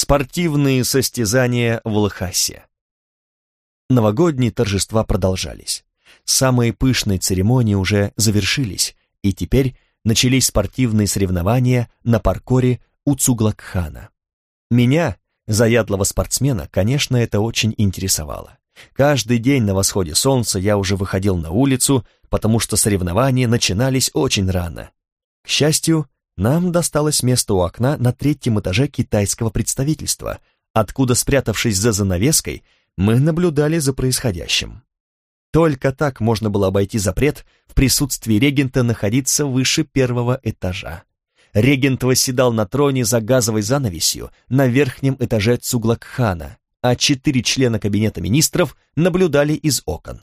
Спортивные состязания в Лхасе. Новогодние торжества продолжались. Самые пышные церемонии уже завершились, и теперь начались спортивные соревнования на паркуре у Цуглакхана. Меня, заядлого спортсмена, конечно, это очень интересовало. Каждый день на восходе солнца я уже выходил на улицу, потому что соревнования начинались очень рано. К счастью, нам досталось место у окна на 3-м этаже китайского представительства, откуда, спрятавшись за занавеской, мы наблюдали за происходящим. Только так можно было обойти запрет в присутствии регента находиться выше 1-го этажа. Регент восседал на троне за газовой занавесью на верхнем этаже Цуглакхана, а 4 члена кабинета министров наблюдали из окон.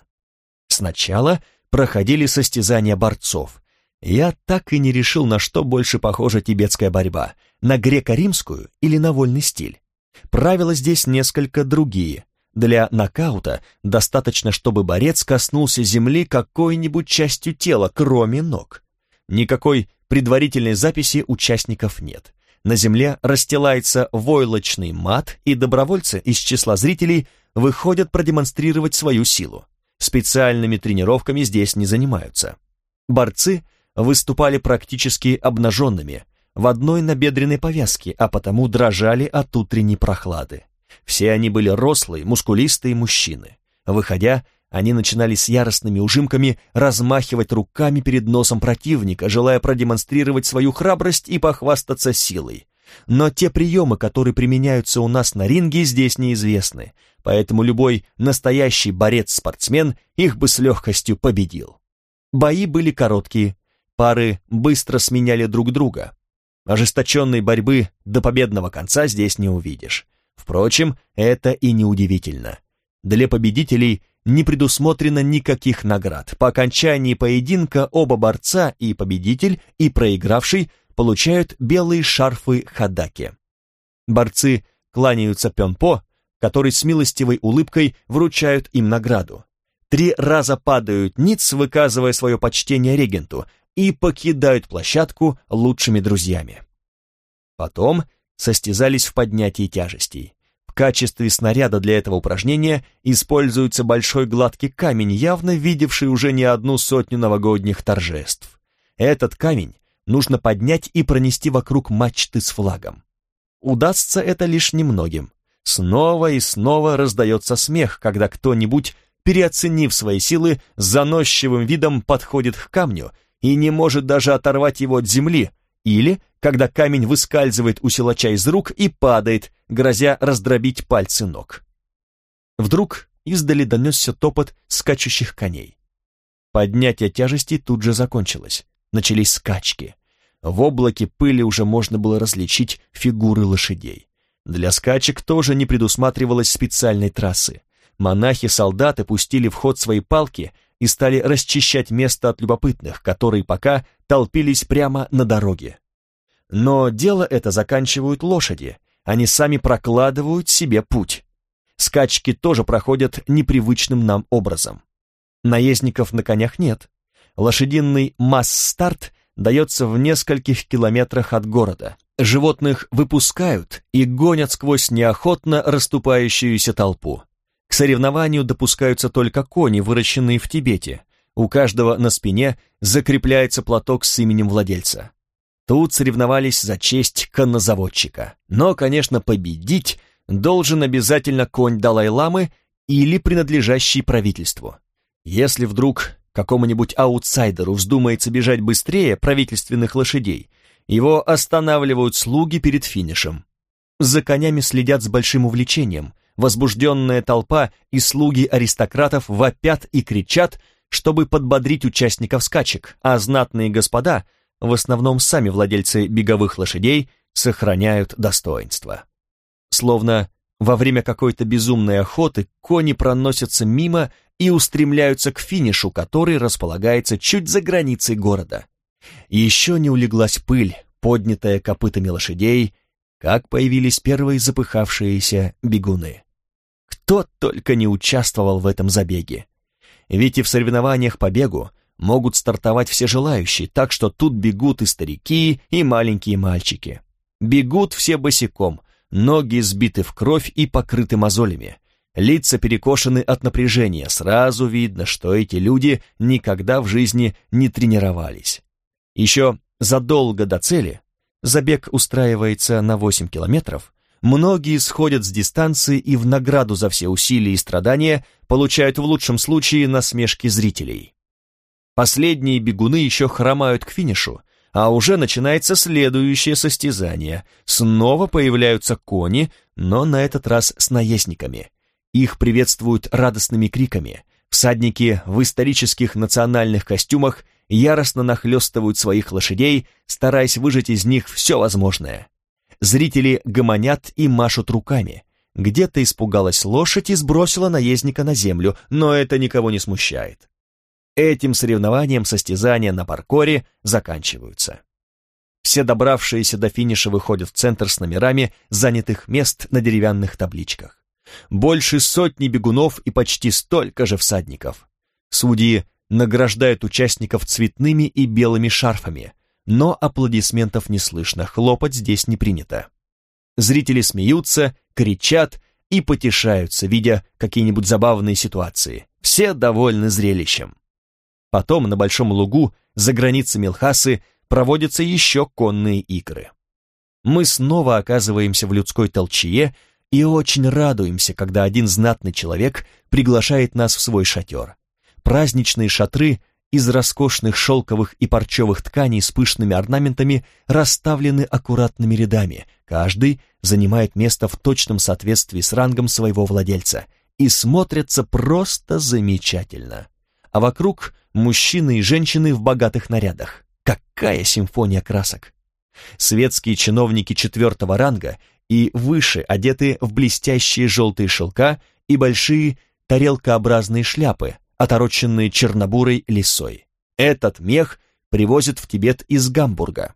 Сначала проходили состязания борцов. Я так и не решил, на что больше похожа тибетская борьба, на греко-римскую или на вольный стиль. Правила здесь несколько другие. Для нокаута достаточно, чтобы борец коснулся земли какой-нибудь частью тела, кроме ног. Никакой предварительной записи участников нет. На земле расстилается войлочный мат, и добровольцы из числа зрителей выходят продемонстрировать свою силу. Специальными тренировками здесь не занимаются. Борцы выступали практически обнаженными, в одной набедренной повязке, а потому дрожали от утренней прохлады. Все они были рослые, мускулистые мужчины. Выходя, они начинали с яростными ужимками размахивать руками перед носом противника, желая продемонстрировать свою храбрость и похвастаться силой. Но те приемы, которые применяются у нас на ринге, здесь неизвестны, поэтому любой настоящий борец-спортсмен их бы с легкостью победил. Бои были короткие, пары быстро сменяли друг друга. Ожесточенной борьбы до победного конца здесь не увидишь. Впрочем, это и не удивительно. Для победителей не предусмотрено никаких наград. По окончании поединка оба борца, и победитель, и проигравший, получают белые шарфы хадаки. Борцы кланяются пёнпо, который с милостивой улыбкой вручают им награду. 3 раза падают ниц, выказывая свое почтение регенту, и покидают площадку лучшими друзьями. Потом состязались в поднятии тяжестей. В качестве снаряда для этого упражнения используется большой гладкий камень, явно видевший уже не 100 новогодних торжеств. Этот камень нужно поднять и пронести вокруг мачты с флагом. Удастся это лишь немногим. Снова и снова раздается смех, когда кто-нибудь, переоценив свои силы, с заносчивым видом подходит к камню и не может даже оторвать его от земли, или когда камень выскальзывает у силача из рук и падает, грозя раздробить пальцы ног. Вдруг издали донесся топот скачущих коней. Поднятие тяжести тут же закончилось. Начались скачки. В облаке пыли уже можно было различить фигуры лошадей. Для скачек тоже не предусматривалось специальной трассы. Монахи-солдаты пустили в ход свои палки и стали расчищать место от любопытных, которые пока толпились прямо на дороге. Но дело это заканчивают лошади, они сами прокладывают себе путь. Скачки тоже проходят непривычным нам образом. Наездников на конях нет. Лошадиный масс-старт дается в нескольких километрах от города. Животных выпускают и гонят сквозь неохотно расступающуюся толпу. К соревнованию допускаются только кони, выращенные в Тибете. У каждого на спине закрепляется платок с именем владельца. Тут соревновались за честь коннозаводчика. Но, конечно, победить должен обязательно конь Далай-ламы или принадлежащий правительству. Если вдруг какому-нибудь аутсайдеру вздумается бежать быстрее правительственных лошадей, его останавливают слуги перед финишем. За конями следят с большим увлечением. Возбужденная толпа и слуги аристократов вопят и кричат, чтобы подбодрить участников скачек, а знатные господа, в основном сами владельцы беговых лошадей, сохраняют достоинство. Словно во время какой-то безумной охоты кони проносятся мимо и устремляются к финишу, который располагается чуть за границей города. Еще не улеглась пыль, поднятая копытами лошадей, как появились первые запыхавшиеся бегуны. Кто только не участвовал в этом забеге. Ведь и в соревнованиях по бегу могут стартовать все желающие, так что тут бегут и старики, и маленькие мальчики. Бегут все босиком, ноги сбиты в кровь и покрыты мозолями. Лица перекошены от напряжения, сразу видно, что эти люди никогда в жизни не тренировались. Еще задолго до цели, забег устраивается на 8 километров, многие сходят с дистанции и в награду за все усилия и страдания получают в лучшем случае насмешки зрителей. Последние бегуны еще хромают к финишу, а уже начинается следующее состязание. Снова появляются кони, но на этот раз с наездниками. Их приветствуют радостными криками. Всадники в исторических национальных костюмах яростно нахлестывают своих лошадей, стараясь выжать из них все возможное. Зрители гомонят и машут руками. Где-то испугалась лошадь и сбросила наездника на землю, но это никого не смущает. Этим соревнованием состязания на паркуре заканчиваются. Все добравшиеся до финиша выходят в центр с номерами занятых мест на деревянных табличках. Больше сотни бегунов и почти столько же всадников. Судьи награждают участников цветными и белыми шарфами, но аплодисментов не слышно, хлопать здесь не принято. Зрители смеются, кричат и потешаются, видя какие-нибудь забавные ситуации. Все довольны зрелищем. Потом на большом лугу за границами Лхасы проводятся еще конные игры. Мы снова оказываемся в людской толчее и очень радуемся, когда один знатный человек приглашает нас в свой шатер. Праздничные шатры из роскошных шелковых и парчевых тканей с пышными орнаментами расставлены аккуратными рядами, каждый занимает место в точном соответствии с рангом своего владельца и смотрятся просто замечательно. А вокруг мужчины и женщины в богатых нарядах. Какая симфония красок! Светские чиновники 4-го ранга и выше одеты в блестящие желтые шелка и большие тарелкообразные шляпы, отороченные чернобурой лисой. Этот мех привозят в Тибет из Гамбурга.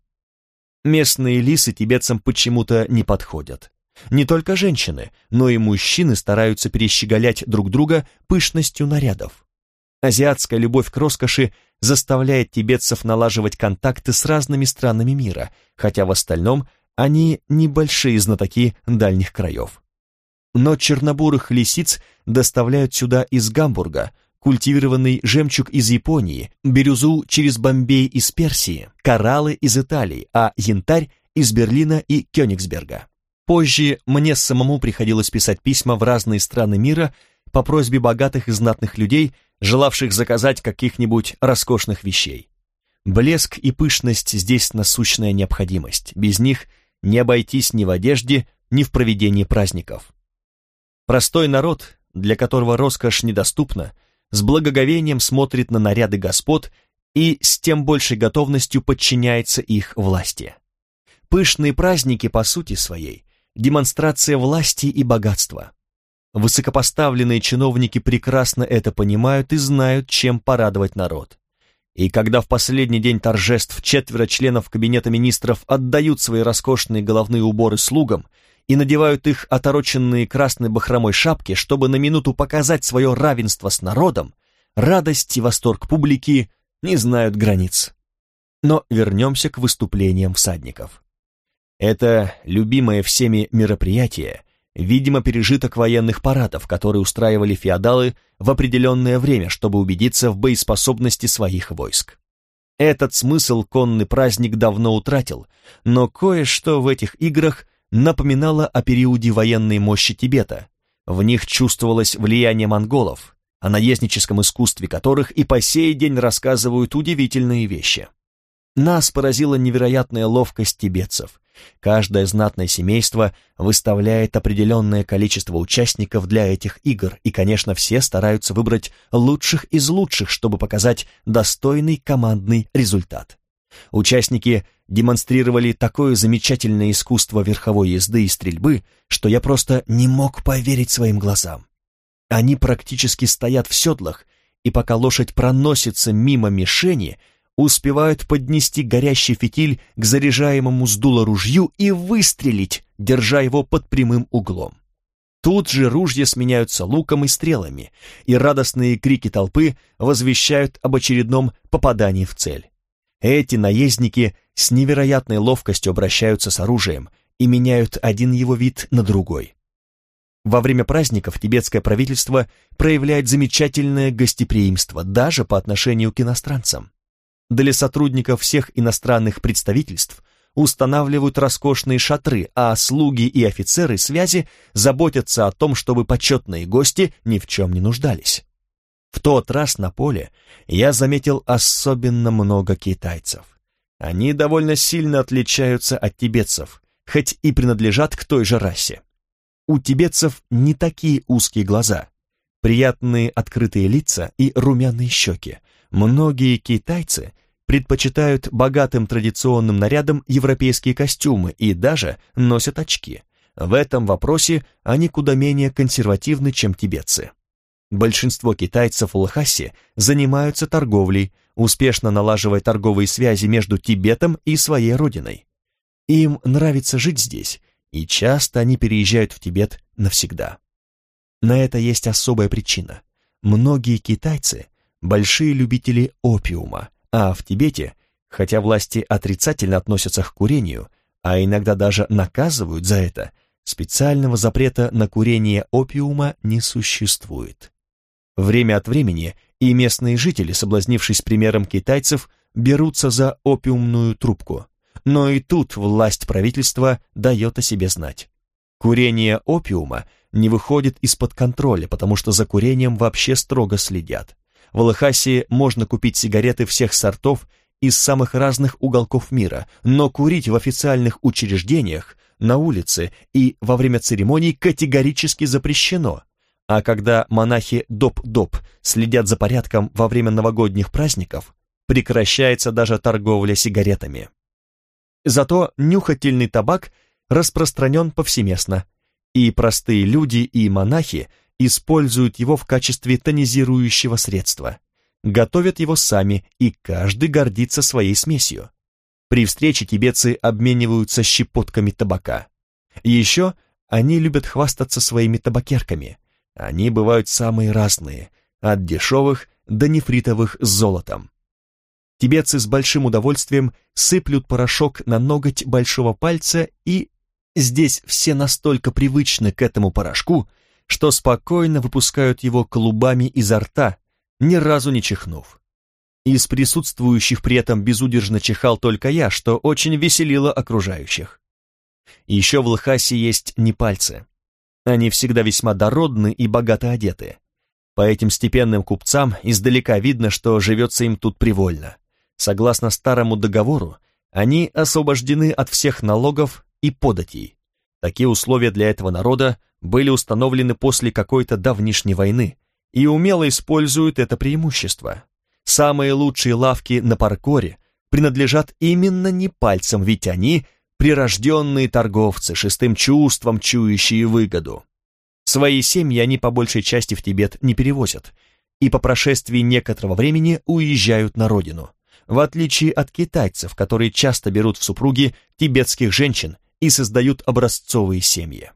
Местные лисы тибетцам почему-то не подходят. Не только женщины, но и мужчины стараются перещеголять друг друга пышностью нарядов. Азиатская любовь к роскоши заставляет тибетцев налаживать контакты с разными странами мира, хотя в остальном они небольшие знатоки дальних краев. Но чернобурых лисиц доставляют сюда из Гамбурга, культивированный жемчуг из Японии, бирюзу через Бомбей из Персии, кораллы из Италии, а янтарь из Берлина и Кёнигсберга. Позже мне самому приходилось писать письма в разные страны мира по просьбе богатых и знатных людей, желавших заказать каких-нибудь роскошных вещей. Блеск и пышность здесь насущная необходимость, без них не обойтись ни в одежде, ни в проведении праздников. Простой народ, для которого роскошь недоступна, с благоговением смотрит на наряды господ и с тем большей готовностью подчиняется их власти. Пышные праздники по сути своей – демонстрация власти и богатства. Высокопоставленные чиновники прекрасно это понимают и знают, чем порадовать народ. И когда в последний день торжеств 4 членов кабинета министров отдают свои роскошные головные уборы слугам и надевают их отороченные красной бахромой шапки, чтобы на минуту показать свое равенство с народом, радость и восторг публики не знают границ. Но вернемся к выступлениям всадников. Это любимое всеми мероприятие, видимо, пережиток военных парадов, которые устраивали феодалы в определенное время, чтобы убедиться в боеспособности своих войск. Этот смысл конный праздник давно утратил, но кое-что в этих играх напоминало о периоде военной мощи Тибета. В них чувствовалось влияние монголов, о наездническом искусстве которых и по сей день рассказывают удивительные вещи. Нас поразила невероятная ловкость тибетцев. Каждое знатное семейство выставляет определенное количество участников для этих игр, и, конечно, все стараются выбрать лучших из лучших, чтобы показать достойный командный результат. Участники демонстрировали такое замечательное искусство верховой езды и стрельбы, что я просто не мог поверить своим глазам. Они практически стоят в седлах, и пока лошадь проносится мимо мишени, успевают поднести горящий фитиль к заряжаемому с дула ружью и выстрелить, держа его под прямым углом. Тут же ружья сменяются луком и стрелами, и радостные крики толпы возвещают об очередном попадании в цель. Эти наездники с невероятной ловкостью обращаются с оружием, и меняют один его вид на другой. Во время праздников тибетское правительство проявляет замечательное гостеприимство даже по отношению к иностранцам. Для сотрудников всех иностранных представительств устанавливают роскошные шатры, а слуги и офицеры связи заботятся о том, чтобы почетные гости ни в чем не нуждались. В тот раз на поле я заметил особенно много китайцев. Они довольно сильно отличаются от тибетцев, хоть и принадлежат к той же расе. У тибетцев не такие узкие глаза, приятные открытые лица и румяные щеки. Многие китайцы предпочитают богатым традиционным нарядам европейские костюмы и даже носят очки. В этом вопросе они куда менее консервативны, чем тибетцы. Большинство китайцев в Лхасе занимаются торговлей, успешно налаживая торговые связи между Тибетом и своей родиной. Им нравится жить здесь, и часто они переезжают в Тибет навсегда. На это есть особая причина. Многие китайцы – большие любители опиума, а в Тибете, хотя власти отрицательно относятся к курению, а иногда даже наказывают за это, специального запрета на курение опиума не существует. Время от времени и местные жители, соблазнившись примером китайцев, берутся за опиумную трубку. Но и тут власть правительства дает о себе знать. Курение опиума не выходит из-под контроля, потому что за курением вообще строго следят. В Лхасе можно купить сигареты всех сортов из самых разных уголков мира, но курить в официальных учреждениях, на улице и во время церемоний категорически запрещено. А когда монахи доп-доп следят за порядком во время новогодних праздников, прекращается даже торговля сигаретами. Зато нюхательный табак распространен повсеместно, и простые люди и монахи используют его в качестве тонизирующего средства. Готовят его сами, и каждый гордится своей смесью. При встрече тибетцы обмениваются щепотками табака. И еще они любят хвастаться своими табакерками. Они бывают самые разные, от дешевых до нефритовых с золотом. Тибетцы с большим удовольствием сыплют порошок на ноготь большого пальца, и здесь все настолько привычны к этому порошку, что спокойно выпускают его клубами изо рта, ни разу не чихнув. Из присутствующих при этом безудержно чихал только я, что очень веселило окружающих. Еще в Лхасе есть непальцы. Они всегда весьма дородны и богато одеты. По этим степенным купцам издалека видно, что живется им тут привольно. Согласно старому договору, они освобождены от всех налогов и податей. Такие условия для этого народа были установлены после какой-то давнишней войны и умело используют это преимущество. Самые лучшие лавки на паркоре принадлежат именно непальцам, ведь они прирожденные торговцы, шестым чувством чующие выгоду. Свои семьи они по большей части в Тибет не перевозят, и по прошествии некоторого времени уезжают на родину, в отличие от китайцев, которые часто берут в супруги тибетских женщин и создают образцовые семьи.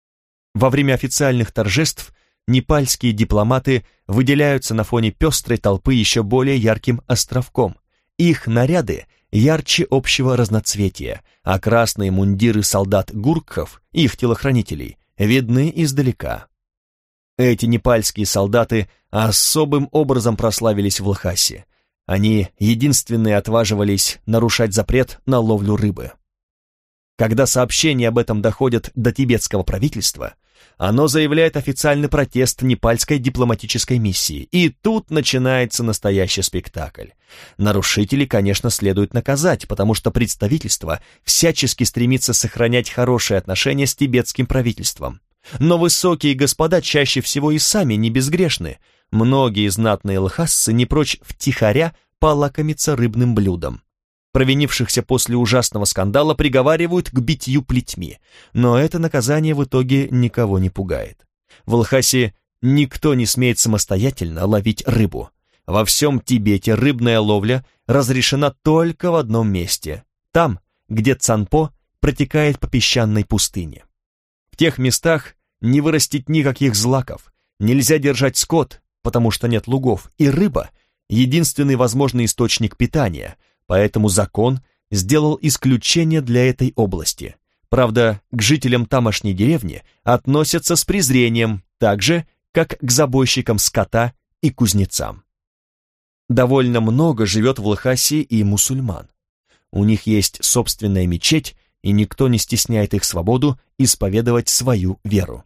Во время официальных торжеств непальские дипломаты выделяются на фоне пестрой толпы еще более ярким островком. Их наряды ярче общего разноцветия, а красные мундиры солдат-гуркхов, их телохранителей, видны издалека. Эти непальские солдаты особым образом прославились в Лхасе. Они единственные отваживались нарушать запрет на ловлю рыбы. Когда сообщения об этом доходят до тибетского правительства, оно заявляет официальный протест непальской дипломатической миссии, и тут начинается настоящий спектакль. Нарушителей, конечно, следует наказать, потому что представительство всячески стремится сохранять хорошие отношения с тибетским правительством. Но высокие господа чаще всего и сами не безгрешны. Многие знатные лхасцы не прочь втихаря полакомиться рыбным блюдом. Провинившихся после ужасного скандала приговаривают к битью плетьми, но это наказание в итоге никого не пугает. В Лхасе никто не смеет самостоятельно ловить рыбу. Во всем Тибете рыбная ловля разрешена только в одном месте, там, где Цанпо протекает по песчаной пустыне. В тех местах не вырастить никаких злаков, нельзя держать скот, потому что нет лугов, и рыба — единственный возможный источник питания, поэтому закон сделал исключение для этой области. Правда, к жителям тамошней деревни относятся с презрением, так же, как к забойщикам скота и кузнецам. Довольно много живет в Лхасе и мусульман. У них есть собственная мечеть, и никто не стесняет их свободу исповедовать свою веру.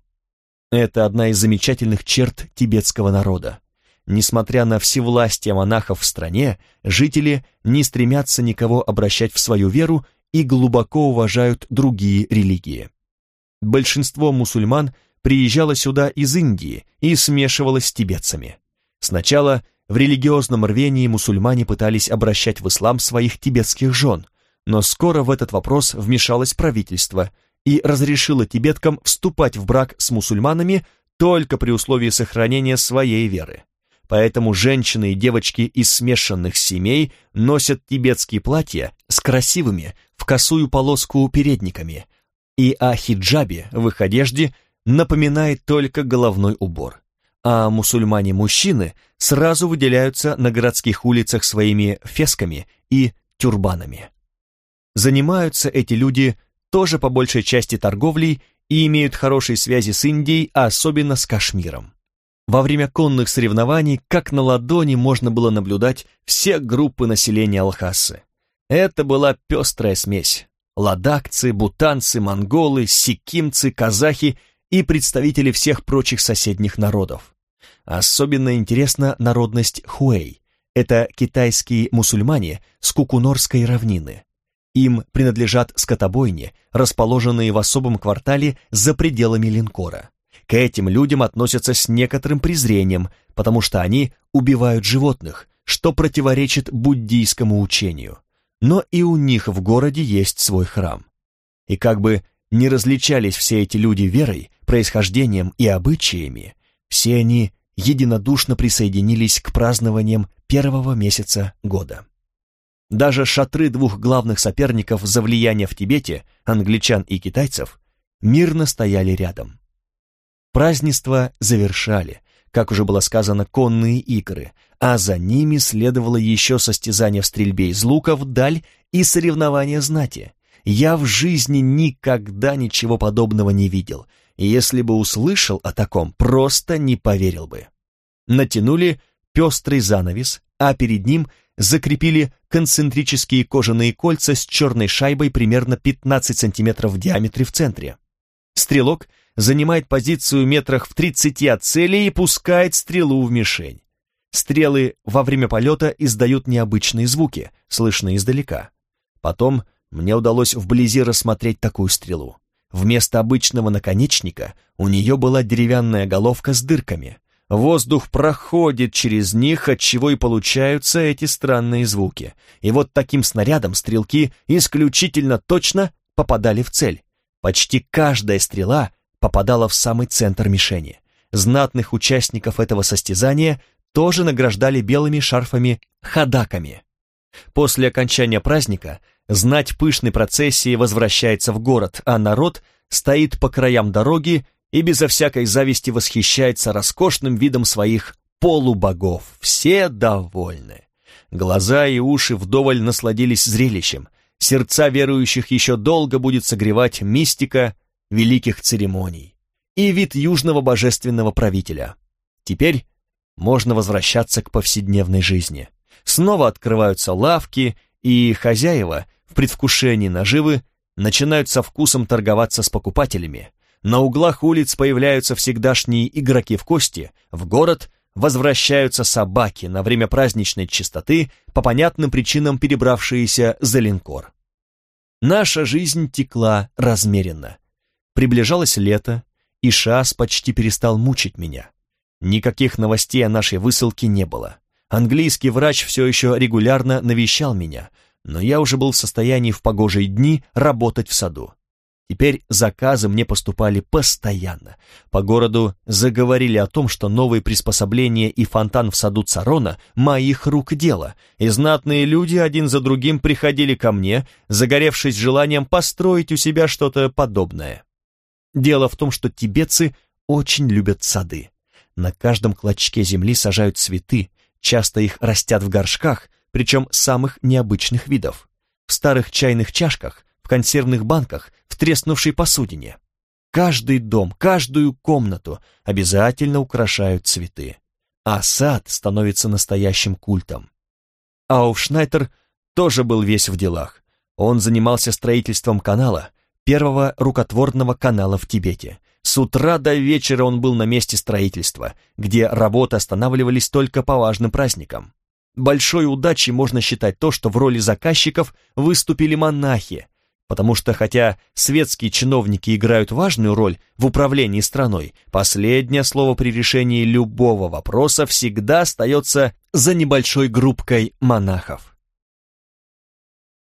Это одна из замечательных черт тибетского народа. Несмотря на всевластие монахов в стране, жители не стремятся никого обращать в свою веру и глубоко уважают другие религии. Большинство мусульман приезжало сюда из Индии и смешивалось с тибетцами. Сначала в религиозном рвении мусульмане пытались обращать в ислам своих тибетских жен, но скоро в этот вопрос вмешалось правительство и разрешило тибеткам вступать в брак с мусульманами только при условии сохранения своей веры. Поэтому женщины и девочки из смешанных семей носят тибетские платья с красивыми в косую полоску передниками, и о хиджабе в их одежде напоминает только головной убор. А мусульмане-мужчины сразу выделяются на городских улицах своими фесками и тюрбанами. Занимаются эти люди тоже по большей части торговлей и имеют хорошие связи с Индией, а особенно с Кашмиром. Во время конных соревнований, как на ладони, можно было наблюдать все группы населения Лхасы. Это была пестрая смесь. Ладакцы, бутанцы, монголы, сикимцы, казахи и представители всех прочих соседних народов. Особенно интересна народность хуэй. Это китайские мусульмане с Кукунорской равнины. Им принадлежат скотобойни, расположенные в особом квартале за пределами Линкора. К этим людям относятся с некоторым презрением, потому что они убивают животных, что противоречит буддийскому учению. Но и у них в городе есть свой храм. И как бы не различались все эти люди верой, происхождением и обычаями, все они единодушно присоединились к празднованиям первого месяца года. Даже шатры двух главных соперников за влияние в Тибете, англичан и китайцев, мирно стояли рядом. Празднества завершали, как уже было сказано, конные игры, а за ними следовало еще состязание в стрельбе из лука вдаль и соревнования знати. Я в жизни никогда ничего подобного не видел, и если бы услышал о таком, просто не поверил бы. Натянули пестрый занавес, а перед ним закрепили концентрические кожаные кольца с черной шайбой примерно 15 сантиметров в диаметре в центре. Стрелок занимает позицию метрах в 30 от цели и пускает стрелу в мишень. Стрелы во время полета издают необычные звуки, слышные издалека. Потом мне удалось вблизи рассмотреть такую стрелу. Вместо обычного наконечника у нее была деревянная головка с дырками. Воздух проходит через них, отчего и получаются эти странные звуки. И вот таким снарядом стрелки исключительно точно попадали в цель. Почти каждая стрела попадала в самый центр мишени. Знатных участников этого состязания тоже награждали белыми шарфами-ходаками. После окончания праздника знать пышной процессии возвращается в город, а народ стоит по краям дороги и безо всякой зависти восхищается роскошным видом своих полубогов. Все довольны. Глаза и уши вдоволь насладились зрелищем. Сердца верующих еще долго будет согревать мистика великих церемоний и вид южного божественного правителя. Теперь можно возвращаться к повседневной жизни. Снова открываются лавки, и хозяева в предвкушении наживы начинают со вкусом торговаться с покупателями. На углах улиц появляются всегдашние игроки в кости, в город возвращаются собаки на время праздничной чистоты, по понятным причинам перебравшиеся за Линкор. Наша жизнь текла размеренно. Приближалось лето, и Шаас почти перестал мучить меня. Никаких новостей о нашей высылке не было. Английский врач все еще регулярно навещал меня, но я уже был в состоянии в погожие дни работать в саду. Теперь заказы мне поступали постоянно. По городу заговорили о том, что новые приспособления и фонтан в саду Царона моих рук дело, и знатные люди один за другим приходили ко мне, загоревшись желанием построить у себя что-то подобное. Дело в том, что тибетцы очень любят сады. На каждом клочке земли сажают цветы, часто их растят в горшках, причем самых необычных видов. В старых чайных чашках, в консервных банках, в треснувшей посудине. Каждый дом, каждую комнату обязательно украшают цветы, а сад становится настоящим культом. Ауфшнайтер тоже был весь в делах. Он занимался строительством канала, первого рукотворного канала в Тибете. С утра до вечера он был на месте строительства, где работы останавливались только по важным праздникам. Большой удачей можно считать то, что в роли заказчиков выступили монахи, потому что хотя светские чиновники играют важную роль в управлении страной, последнее слово при решении любого вопроса всегда остается за небольшой группкой монахов.